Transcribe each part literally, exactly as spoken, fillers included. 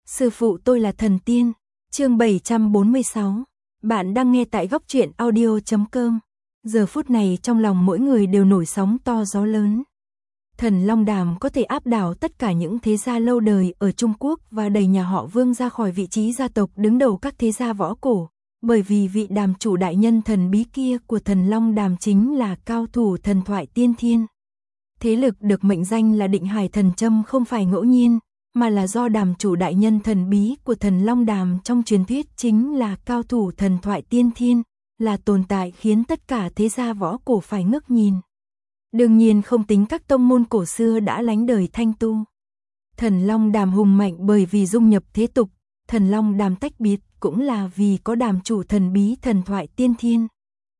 Sư phụ tôi là thần tiên. Chương bảy trăm bốn mươi sáu. Bạn đang nghe tại góc truyện audio chấm com. Giờ phút này trong lòng mỗi người đều nổi sóng to gió lớn. Thần Long Đàm có thể áp đảo tất cả những thế gia lâu đời ở Trung Quốc và đẩy nhà họ Vương ra khỏi vị trí gia tộc đứng đầu các thế gia võ cổ, bởi vì vị đàm chủ đại nhân thần bí kia của Thần Long Đàm chính là cao thủ thần thoại tiên thiên. Thế lực được mệnh danh là Định Hải Thần Châm không phải ngẫu nhiên, mà là do đàm chủ đại nhân thần bí của Thần Long Đàm trong truyền thuyết chính là cao thủ thần thoại tiên thiên, là tồn tại khiến tất cả thế gia võ cổ phải ngước nhìn. Đương nhiên không tính các tông môn cổ xưa đã lánh đời thanh tu. Thần Long Đàm hùng mạnh bởi vì dung nhập thế tục, Thần Long Đàm tách biệt cũng là vì có đàm chủ thần bí thần thoại tiên thiên.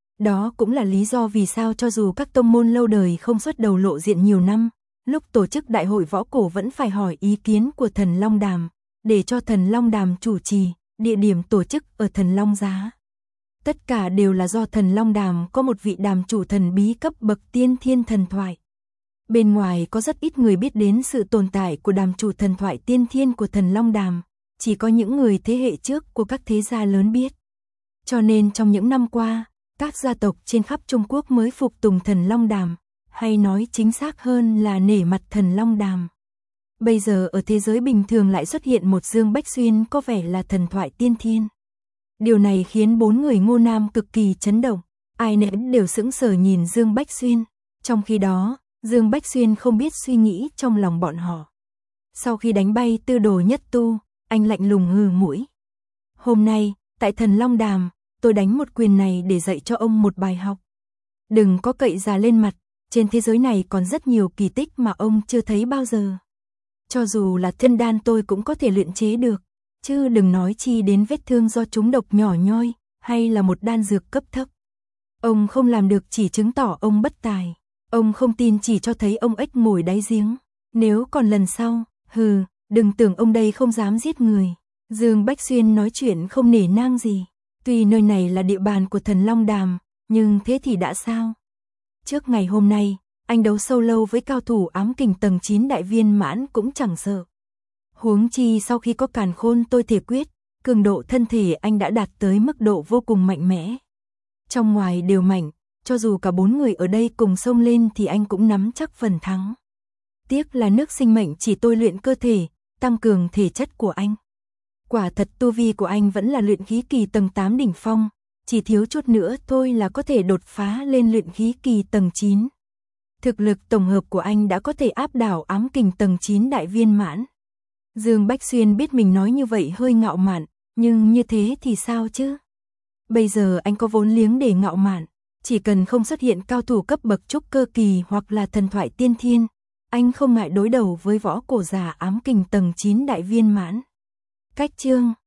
Đó cũng là lý do vì sao cho dù các tông môn lâu đời không xuất đầu lộ diện nhiều năm, lúc tổ chức đại hội võ cổ vẫn phải hỏi ý kiến của Thần Long Đàm, để cho Thần Long Đàm chủ trì, địa điểm tổ chức ở Thần Long Giá. Tất cả đều là do Thần Long Đàm có một vị đàm chủ thần bí cấp bậc tiên thiên thần thoại. Bên ngoài có rất ít người biết đến sự tồn tại của đàm chủ thần thoại tiên thiên của Thần Long Đàm, chỉ có những người thế hệ trước của các thế gia lớn biết. Cho nên trong những năm qua, các gia tộc trên khắp Trung Quốc mới phục tùng Thần Long Đàm, hay nói chính xác hơn là nể mặt Thần Long Đàm. Bây giờ ở thế giới bình thường lại xuất hiện một Dương Bách Xuyên có vẻ là thần thoại tiên thiên. Điều này khiến bốn người Ngô Nam cực kỳ chấn động, ai nấy đều sững sờ nhìn Dương Bách Xuyên. Trong khi đó, Dương Bách Xuyên không biết suy nghĩ trong lòng bọn họ. Sau khi đánh bay Tư Đồ Nhất Tu, anh lạnh lùng hừ mũi. Hôm nay, tại Thần Long Đàm, tôi đánh một quyền này để dạy cho ông một bài học. Đừng có cậy già lên mặt, trên thế giới này còn rất nhiều kỳ tích mà ông chưa thấy bao giờ. Cho dù là thiên đan tôi cũng có thể luyện chế được, chứ đừng nói chi đến vết thương do trúng độc nhỏ nhoi, hay là một đan dược cấp thấp. Ông không làm được chỉ chứng tỏ ông bất tài, ông không tin chỉ cho thấy ông ếch ngồi đáy giếng. Nếu còn lần sau, hừ, đừng tưởng ông đây không dám giết người. Dương Bách Xuyên nói chuyện không nể nang gì. Tuy nơi này là địa bàn của Thần Long Đàm, nhưng thế thì đã sao? Trước ngày hôm nay, anh đấu sâu lâu với cao thủ ám kình tầng chín đại viên mãn cũng chẳng sợ. Huống chi sau khi có Càn Khôn tôi thể quyết, cường độ thân thể anh đã đạt tới mức độ vô cùng mạnh mẽ. Trong ngoài đều mạnh, cho dù cả bốn người ở đây cùng xông lên thì anh cũng nắm chắc phần thắng. Tiếc là nước sinh mệnh chỉ tôi luyện cơ thể, tăng cường thể chất của anh. Quả thật tu vi của anh vẫn là luyện khí kỳ tầng tám đỉnh phong, chỉ thiếu chút nữa thôi là có thể đột phá lên luyện khí kỳ tầng chín. Thực lực tổng hợp của anh đã có thể áp đảo ám kình tầng chín đại viên mãn. Dương Bách Xuyên biết mình nói như vậy hơi ngạo mạn, nhưng như thế thì sao chứ? Bây giờ anh có vốn liếng để ngạo mạn, chỉ cần không xuất hiện cao thủ cấp bậc trúc cơ kỳ hoặc là thần thoại tiên thiên, anh không ngại đối đầu với võ cổ giả ám kình tầng chín đại viên mãn. Cách chương